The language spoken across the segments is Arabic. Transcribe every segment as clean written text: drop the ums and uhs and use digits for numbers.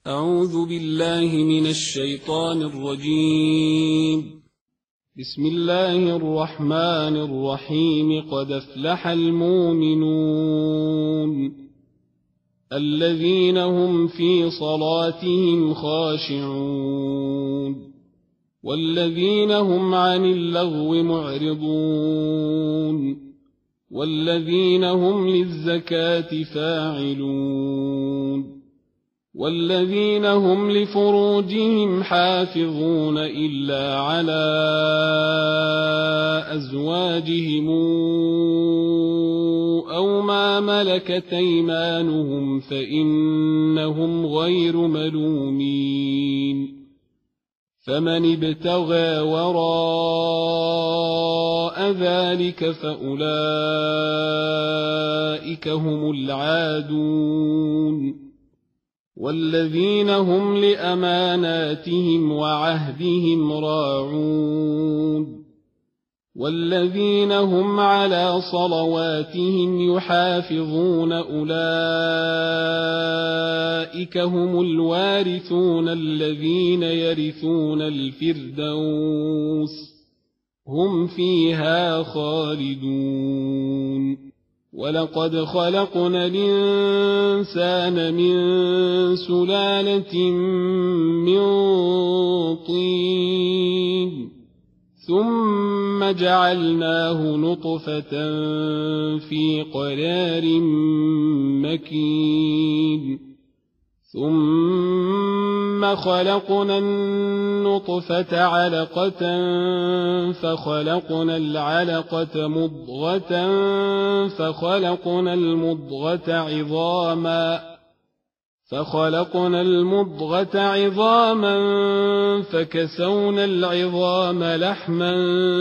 أعوذ بالله من الشيطان الرجيم. بسم الله الرحمن الرحيم. قد أفلح المؤمنون الذين هم في صلاتهم خاشعون والذين هم عن اللغو معرضون والذين هم للزكاة فاعلون والذين هم لفروجهم حافظون إلا على أزواجهم أو ما ملكت أيمانهم فإنهم غير ملومين. فمن ابتغى وراء ذلك فأولئك هم العادون والذين هم لأماناتهم وعهدهم راعون والذين هم على صلواتهم يحافظون أولئك هم الوارثون الذين يرثون الفردوس هم فيها خالدون. ولقد خلقنا الإنسان من سلالة من طين ثم جعلناه نطفة في قرار مكين ثم خلقنا النطفة علقة فخلقنا العلقة مضغة فخلقنا المضغة عظاما فكسونا العظام لحما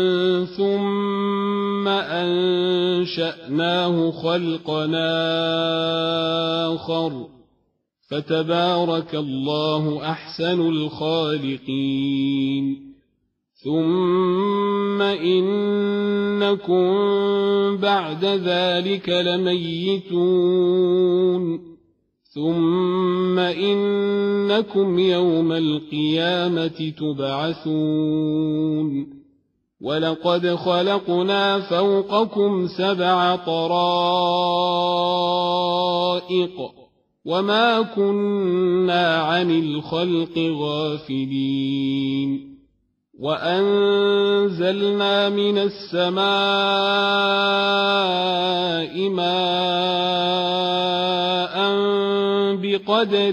ثم أنشأناه خلقا آخر فتبارك الله أحسن الخالقين. ثم إنكم بعد ذلك لميتون ثم إنكم يوم القيامة تبعثون. ولقد خلقنا فوقكم 7 طرائق وما كنا عن الخلق غافلين. وأنزلنا من السماء ماء بقدر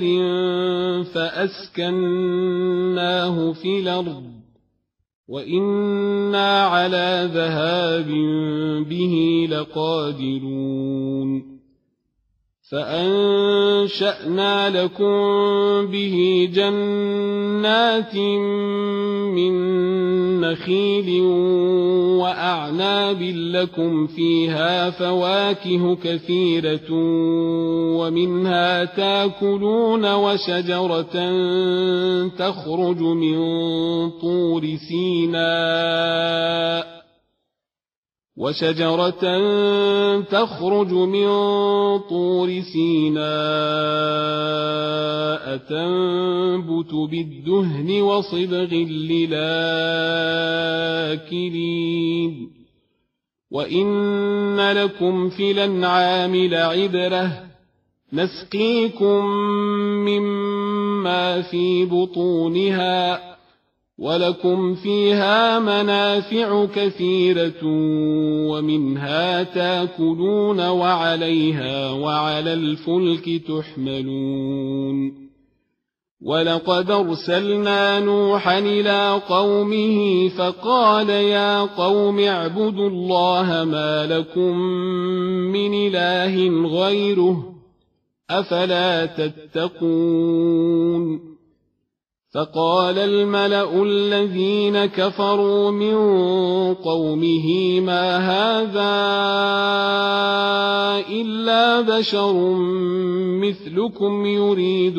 فأسكناه في الأرض وإنا على ذهاب به لقادرون. فأنشأنا لكم به جنات من نخيل وأعناب لكم فيها فواكه كثيرة ومنها تاكلون وشجرة تخرج من طور سيناء تنبت بالدهن وصبغ للآكلين. وإن لكم في الأنعام لعبرة نسقيكم مما في بطونها ولكم فيها منافع كثيرة ومنها تاكلون وعليها وعلى الفلك تحملون. ولقد أرسلنا نوحا إلى قومه فقال يا قوم اعبدوا الله ما لكم من إله غيره أفلا تتقون. فقال الملأ الذين كفروا من قومه ما هذا إلا بشر مثلكم يريد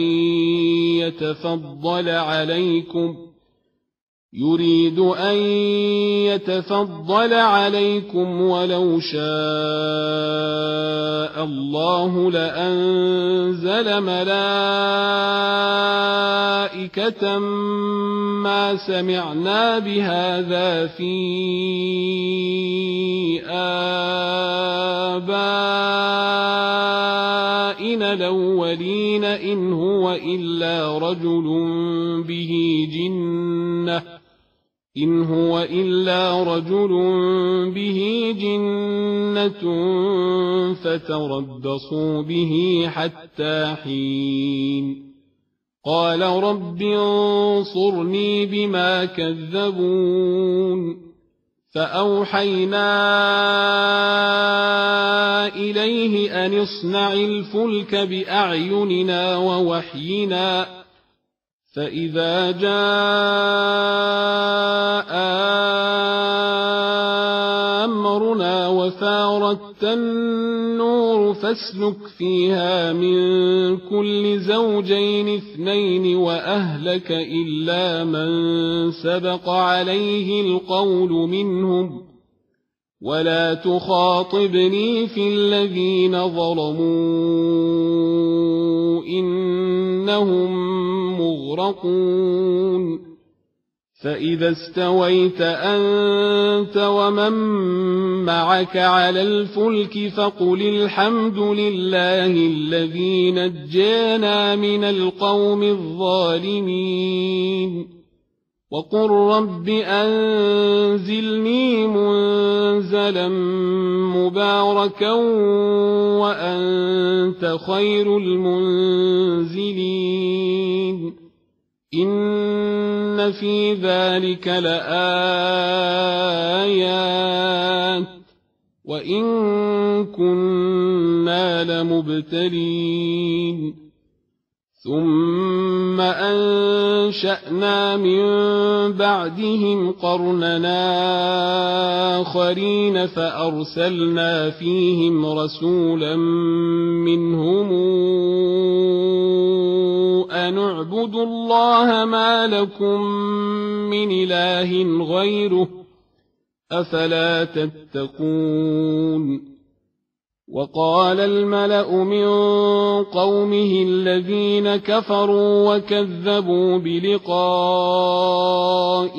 أن يتفضل عليكم ولو شاء الله لأنزل ملائكة ملائكة ما سمعنا بهذا في آبائنا الأولين إن هو إلا رجل به جنة فتربصوا به حتى حين قال رب انصرني بما كذبون فأوحينا إليه أن اصنع الفلك بأعيننا ووحينا فإذا جاء أمرنا وفارت النور فاسلك فيها من كل زوجين اثنين وأهلك إلا من سبق عليه القول منهم ولا تخاطبني في الذين ظلموا إنهم مغرقون فإذا استويت أنت ومن معك على الفلك فقل الحمد لله الذي نجانا من القوم الظالمين وقل رب أنزلني منزلا مباركا وأنت خير المنزلين إن في ذلك لآيات وإن كنا لمبتلين ثم أنشأنا من بعدهم قرننا آخرين فأرسلنا فيهم رسولا منهم أن اعبدوا الله ما لكم من إله غيره أفلا تتقون وقال الملأ من قومه الذين كفروا وكذبوا بلقاء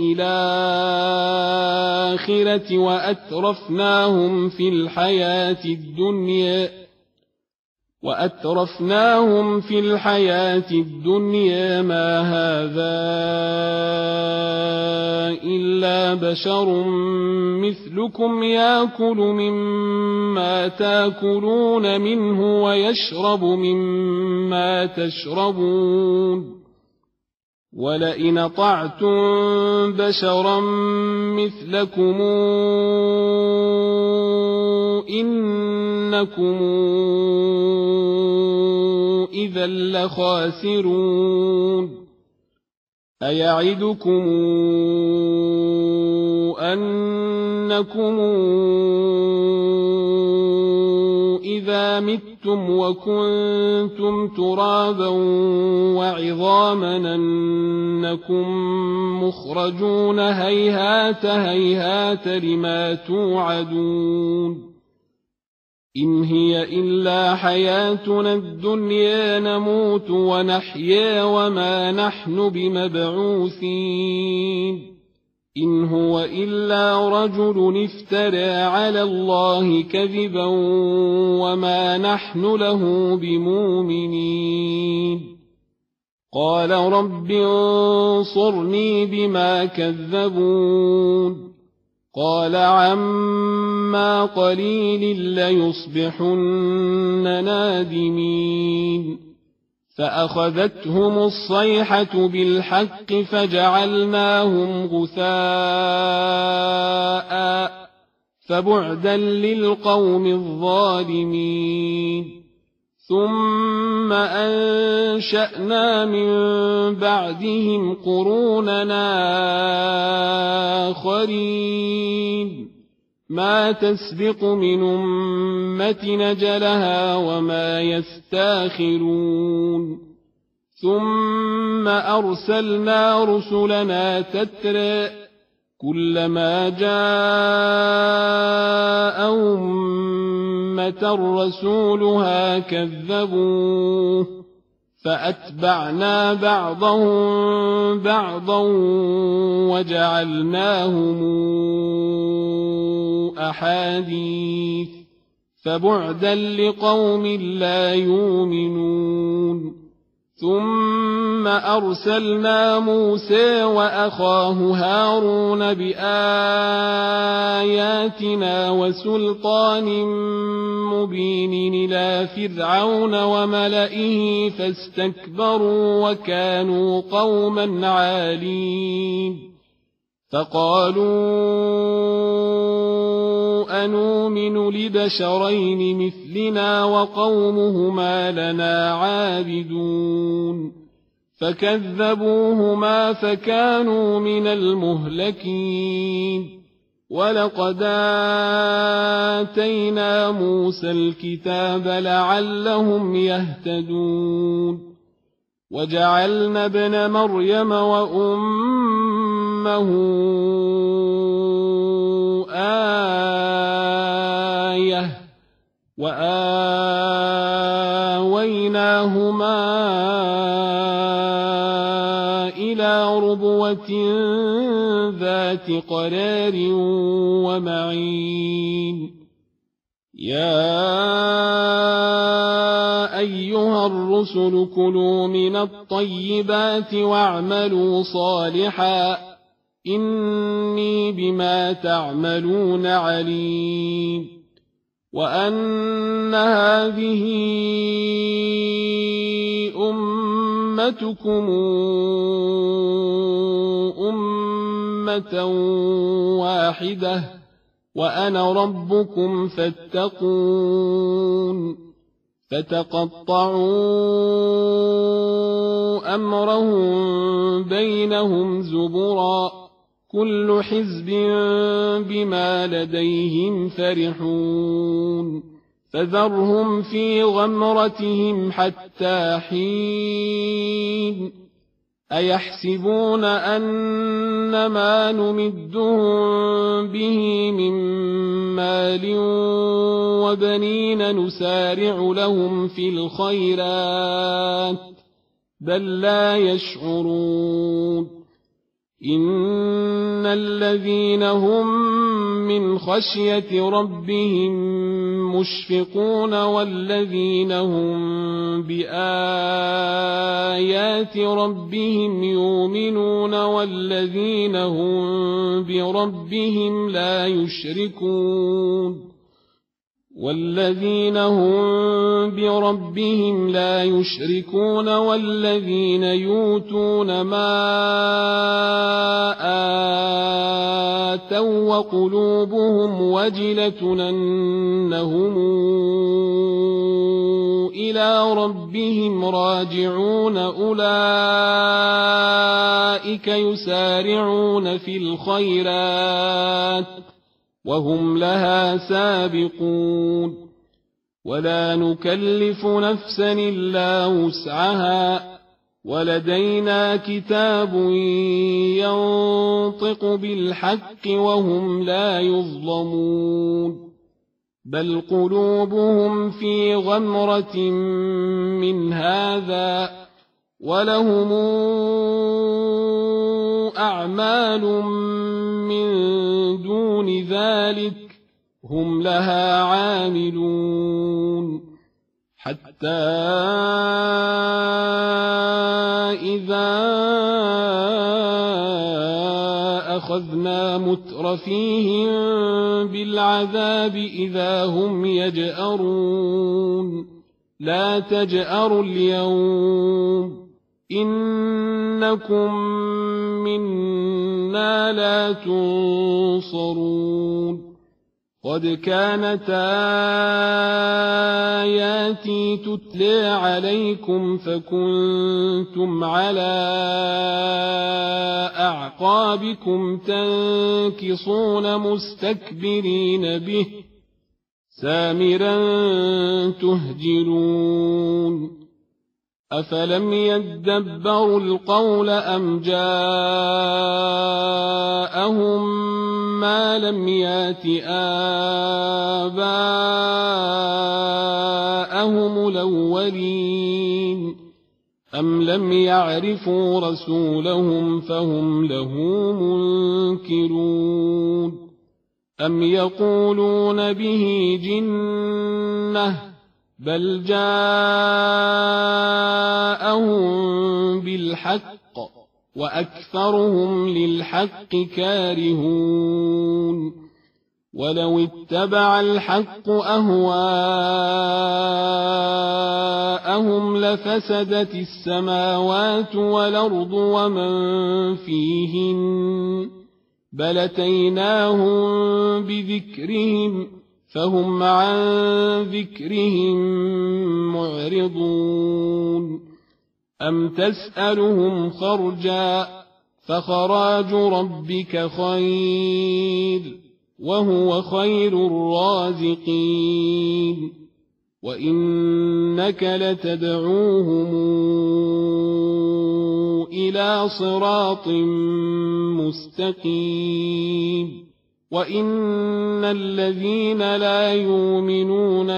الآخرة وأترفناهم في الحياة الدنيا ما هذا إلا بشر مثلكم يأكل مما تأكلون منه ويشرب مما تشربون ولئن أطعتم بشرا مثلكم إنكم إذا لخاسرون أيعدكم أنكم إذا متم وكنتم ترابا وعظاما أنكم مخرجون هيهات هيهات لما توعدون إن هي إلا حياتنا الدنيا نموت ونحيا وما نحن بمبعوثين إن هو إلا رجل افترى على الله كذبا وما نحن له بمؤمنين قال رب انصرني بما كذبون قال عما قليل ليصبحن نادمين فأخذتهم الصيحة بالحق فجعلناهم غثاء فبعدا للقوم الظالمين ثم أنشأنا من بعدهم قروننا آخرين ما تسبق من أمة نجلها وما يستاخرون ثم أرسلنا رسلنا تترى كلما جاء أمة رسولها كذبوه فأتبعنا بعضهم بعضا وجعلناهم أحاديث فبعدا لقوم لا يؤمنون. ثم أرسلنا موسى وأخاه هارون بآياتنا وسلطان مبين إلى فرعون وملئه فاستكبروا وكانوا قوما عالين. فقالوا أنؤمن لبشرين مثلنا وقومهما لنا عابدون فكذبوهما فكانوا من المهلكين. ولقد آتينا موسى الكتاب لعلهم يهتدون. وجعلنا ابن مريم وأمه آية وآويناهما إلى ربوة ذات قرار ومعين. يا أيها الرسل كلوا من الطيبات واعملوا صالحا إني بما تعملون عليم. وأن هذه أمتكم أمة واحدة وأنا ربكم فاتقون. فتقطعوا أمرهم بينهم زبرا كل حزب بما لديهم فرحون. فذرهم في غمرتهم حتى حين. أيحسبون أن ما نمدهم به من مال وبنين نسارع لهم في الخيرات بل لا يشعرون. إن الذين هم من خشية ربهم مشفقون والذين هم بآيات ربهم يؤمنون والذين هم بربهم لا يشركون والذين يؤتون ما آتوا وقلوبهم وجلة أنهم إلى ربهم راجعون أولئك يسارعون في الخيرات وهم لها سابقون. ولا نكلف نفسا إلا وسعها ولدينا كتاب ينطق بالحق وهم لا يظلمون. بل قلوبهم في غمرة من هذا ولهم أعمال من دون ذلك هم لها عاملون. حتى إذا أخذنا مترفيهم بالعذاب إذا هم يجأرون. لا تجأروا اليوم إنكم منا لا تنصرون. قد كانت آياتي تتلى عليكم فكنتم على أعقابكم تنكصون مستكبرين به سامرا تهجرون. أفلم يدبروا القول أم جاءهم ما لم يات آباءهم الأولين أم لم يعرفوا رسولهم فهم له منكرون أم يقولون به جنة بل جاءهم بالحق وأكثرهم للحق كارهون ولو اتبع الحق أهواءهم لفسدت السماوات والأرض ومن فيهن بل أتيناهم بذكرهم فهم عن ذكرهم معرضون أم تسألهم خرجا فخراج ربك خير وهو خير الرازقين وإنك لتدعوهم إلى صراط مستقيم وإن الذين لا يؤمنون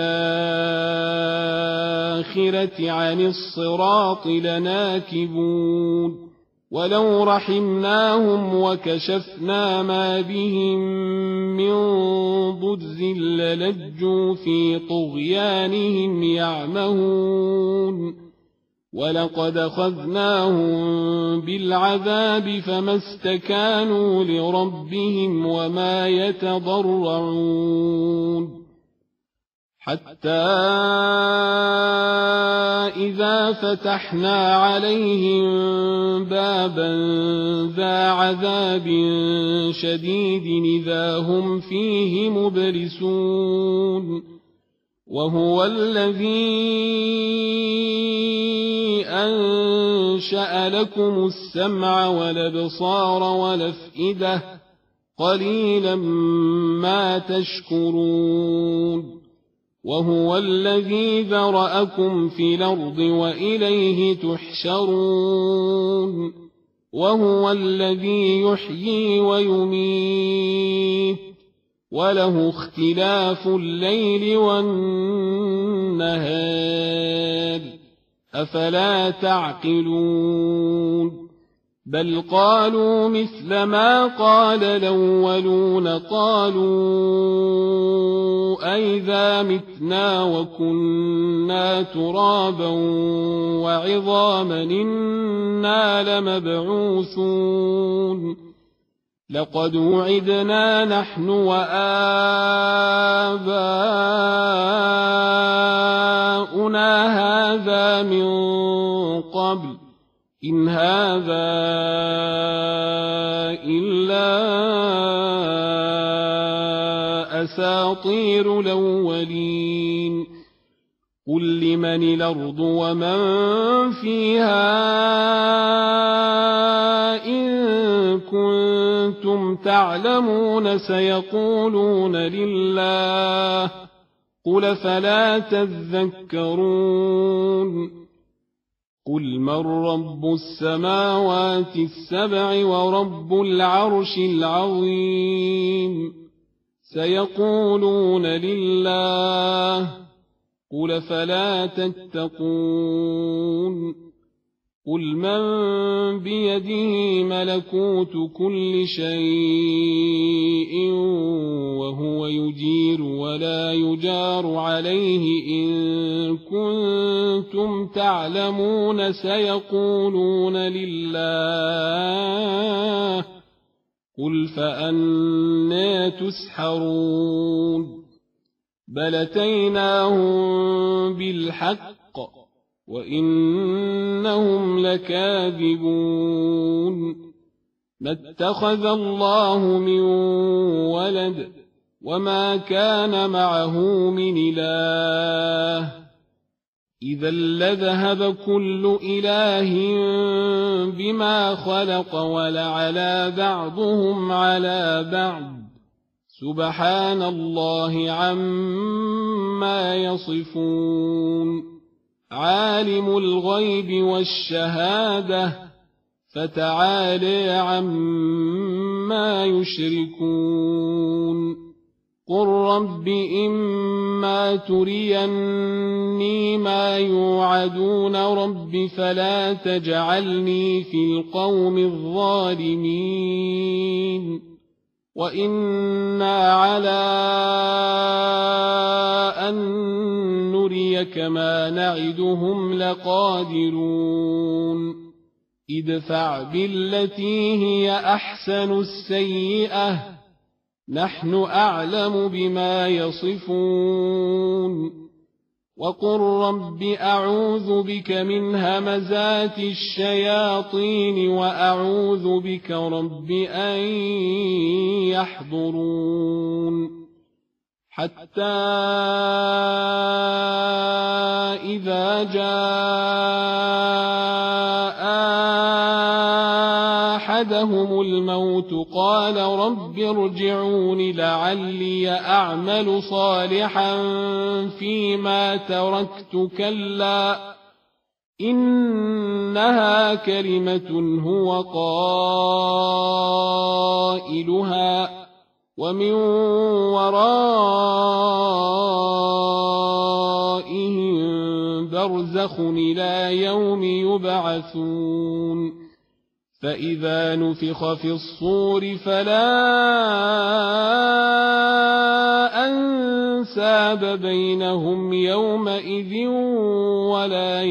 بالآخرة عن الصراط لناكبون ولو رحمناهم وكشفنا ما بهم من ضر للجوا في طغيانهم يعمهون ولقد أخذناهم بالعذاب فما استكانوا لربهم وما يتضرعون حتى إذا فتحنا عليهم بابا ذا عذاب شديد إذا هم فيه مبلسون وهو الذي أنشأ لكم السمع والأبصار والأفئدة قليلا ما تشكرون وهو الذي ذرأكم في الأرض وإليه تحشرون وهو الذي يحيي ويميت وله اختلاف الليل والنهار أفلا تعقلون بل قالوا مثل ما قال الأولون قالوا أئذا متنا وكنا ترابا وعظاما إنا لمبعوثون لقد وعدنا نحن وآباؤنا هذا من قبل إن هذا إلا أساطير الأولين قل لمن الأرض ومن فيها إن كنتم تعلمون سيقولون لله قل فلا تذكرون قل من رب السماوات السبع ورب العرش العظيم سيقولون لله قل فلا تتقون قل من بيده ملكوت كل شيء وهو يجير ولا يجار عليه إن كنتم تعلمون سيقولون لله قل فأنى تسحرون بل أتيناهم بالحق وإنهم لكاذبون ما اتخذ الله من ولد وما كان معه من إله إذا لذهب كل إله بما خلق ولعلى بعضهم على بعض سبحان الله عما يصفون عالم الغيب والشهادة فتعالى عما يشركون قل رب إما تريني ما يوعدون رب فلا تجعلني في القوم الظالمين وإنا على أن نريك ما نعدهم لقادرون ادفع بالتي هي أحسن السيئة نحن أعلم بما يصفون وقل رب أعوذ بك من همزات الشياطين وأعوذ بك رب أن يحضرون حتى إذا جاء أحدهم الموت قال رب ارجعون لعلي أعمل صالحا فيما تركت كلا إنها كلمة هو قائلها ومن ورائهم برزخ إلى يوم يبعثون فإذا نفخ في الصور فلا أنساب بينهم يومئذ ولا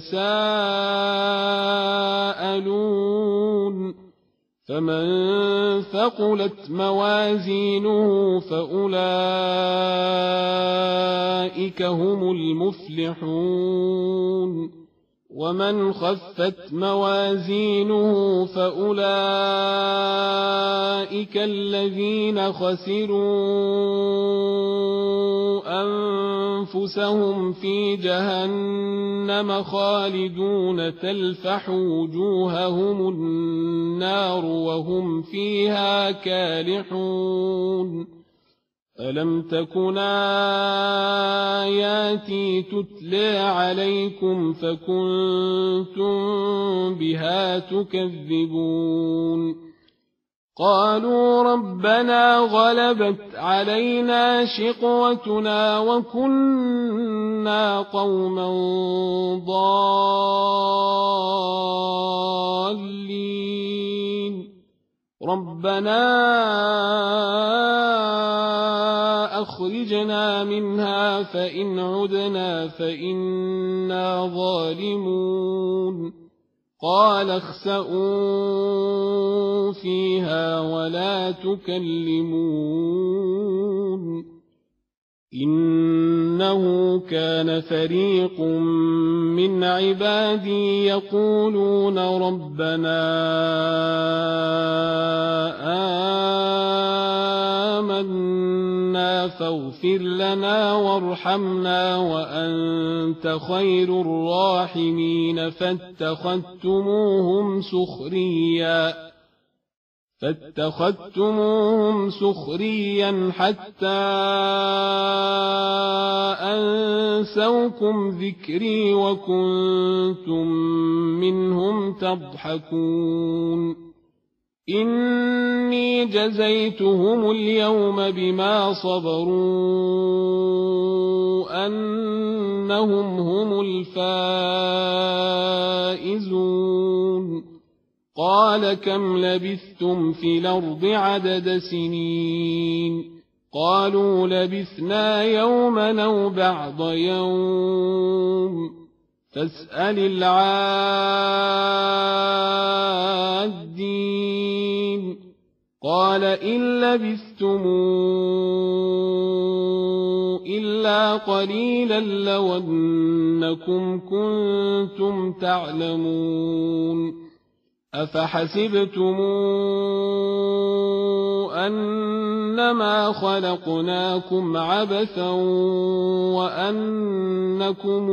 يتساءلون فمن ثقلت موازينه فأولئك هم المفلحون ومن خفت موازينه فأولئك الذين خسروا أنفسهم في جهنم خالدون تلفح وجوههم النار وهم فيها كالحون ألم تكن آياتي تتلى عليكم فكنتم بها تكذبون قالوا ربنا غلبت علينا شقوتنا وكنا قوما ضالين ربنا أخرجنا منها فإن عدنا فإنا ظالمون قال اخسئوا فيها ولا تكلمون إنه كان فريق من عبادي يقولون ربنا آمنا فاغفر لنا وارحمنا وأنت خير الراحمين فاتخذتموهم سخريا حتى أنسوكم ذكري وكنتم منهم تضحكون إني جزيتهم اليوم بما صبروا أنهم هم الفائزون قال كم لبثتم في الأرض عدد سنين قالوا لبثنا يوما أو بعض يوم فاسأل العادين قال إن لبثتم إلا قليلا لو أنكم كنتم تعلمون أفحسبتم أنما خلقناكم عبثا وأنكم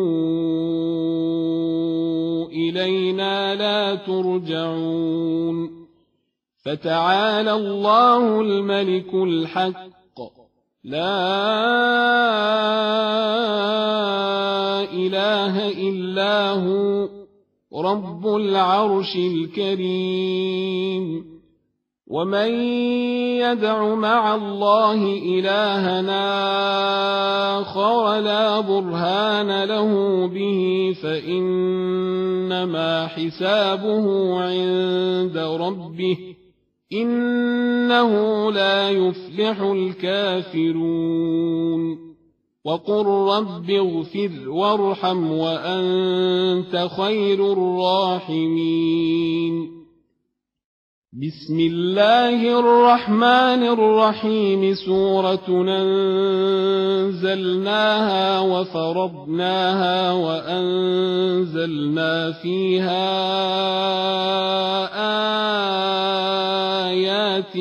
إلينا لا ترجعون فتعالى الله الملك الحق لا إله إلا هو رب العرش الكريم ومن يدع مع الله إلهنا آخر لا برهان له به فإنما حسابه عند ربه إنه لا يفلح الكافرون وقل رب اغفر وارحم وأنت خير الراحمين بسم الله الرحمن الرحيم سورة أنزلناها وفرضناها وأنزلنا فيها آيات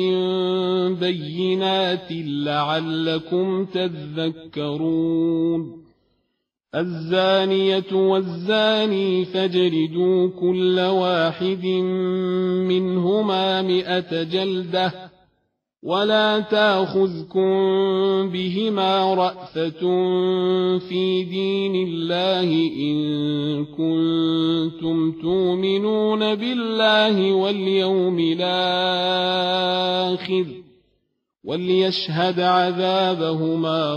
بينات لعلكم تذكرون الزانية والزاني فاجلدوا كل واحد منهما 100 جلدة ولا تأخذكم بهما رأفة في دين الله إن كنتم تؤمنون بالله واليوم الآخر وليشهد عذابهما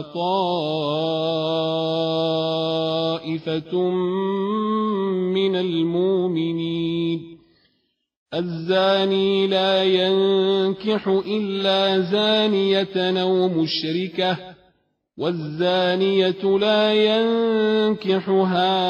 طائفة من المؤمنين الزاني لا ينكح إلا زانية أو مشركة والزانية لا ينكحها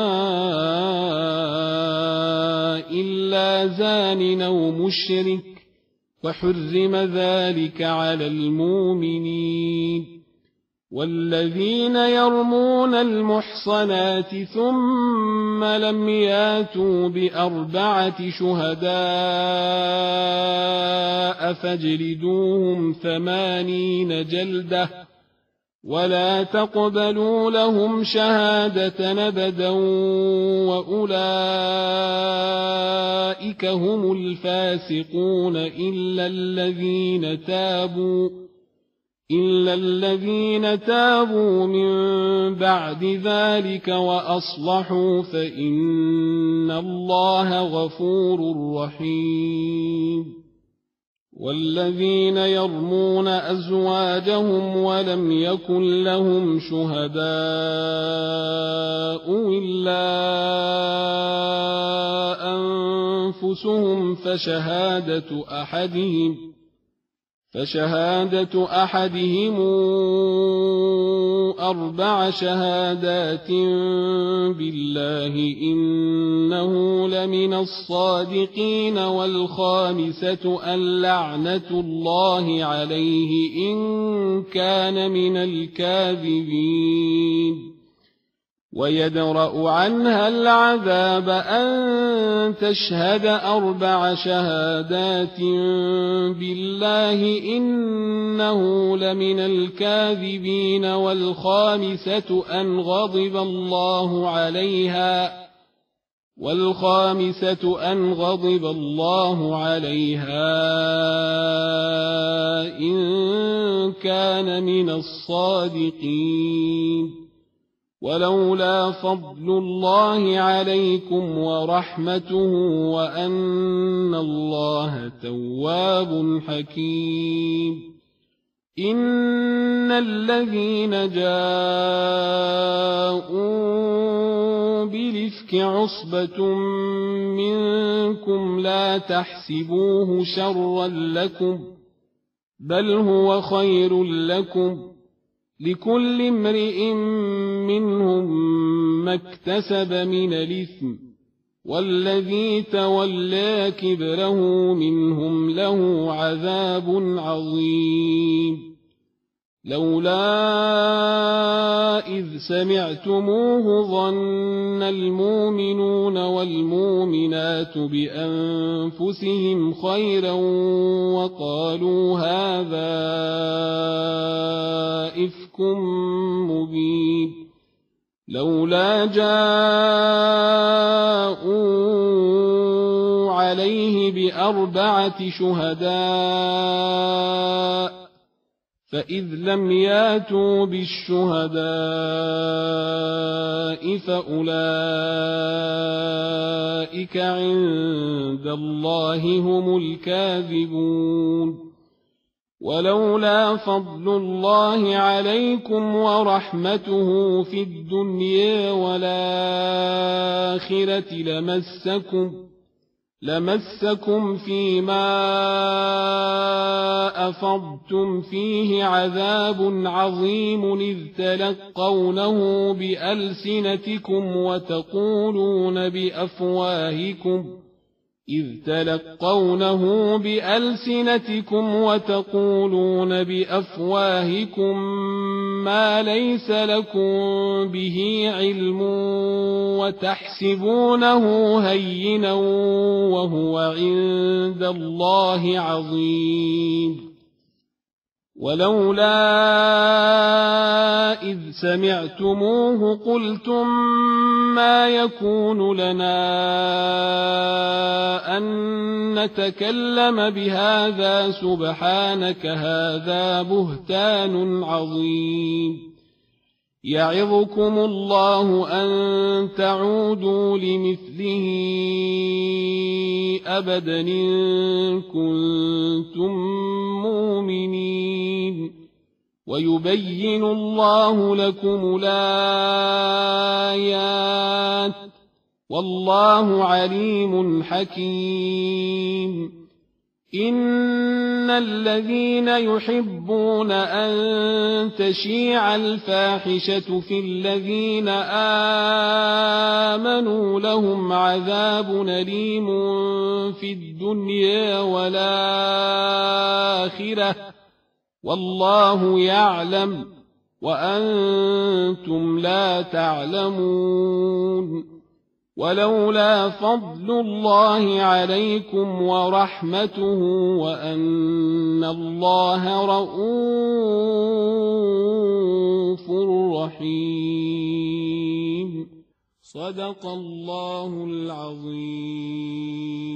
إلا زان أو مشرك وحرم ذلك على المؤمنين والذين يرمون المحصنات ثم لم ياتوا ب4 شهداء فاجلدوهم 80 جلدة ولا تقبلوا لهم شهادة أبدا وأولئك هم الفاسقون إلا الذين تابوا من بعد ذلك وأصلحوا فإن الله غفور رحيم والذين يرمون أزواجهم ولم يكن لهم شهداء إلا أنفسهم فشهادة أحدهم 4 شهادات بالله إنه لمن الصادقين والخامسة أن لعنة الله عليه إن كان من الكاذبين ويدرأ عنها العذاب أن تشهد 4 شهادات بالله إنه لمن الكاذبين والخامسة أن غضب الله عليها إن كان من الصادقين ولولا فضل الله عليكم ورحمته وأن الله تواب حكيم إن الذين جاءوا بالإفك عصبة منكم لا تحسبوه شرا لكم بل هو خير لكم لكل امرئ منهم ما اكتسب من الإثم والذي تولى كبره منهم له عذاب عظيم لولا إذ سمعتموه ظن المؤمنون والمؤمنات بأنفسهم خيرا وقالوا هذا إفك مبين لولا جاءوا عليه ب4 شهداء فإذ لم ياتوا بالشهداء فأولئك عند الله هم الكاذبون ولولا فضل الله عليكم ورحمته في الدنيا والآخرة لمسكم فيما أفضتم فيه عذاب عظيم إذ تلقونه بألسنتكم وتقولون بأفواهكم ما ليس لكم به علم وتحسبونه هينا وهو عند الله عظيم ولولا إذ سمعتموه قلتم ما يكون لنا أن نتكلم بهذا سبحانك هذا بهتان عظيم يعظكم الله أن تعودوا لمثله أبدا إن كنتم مؤمنين ويبين الله لكم الآيات والله عليم حكيم إن الذين يحبون أن تشيع الفاحشة في الذين آمنوا لهم عذاب أليم في الدنيا والآخرة والله يعلم وأنتم لا تعلمون ولولا فضل الله عليكم ورحمته وأن الله رءوف رحيم صدق الله العظيم.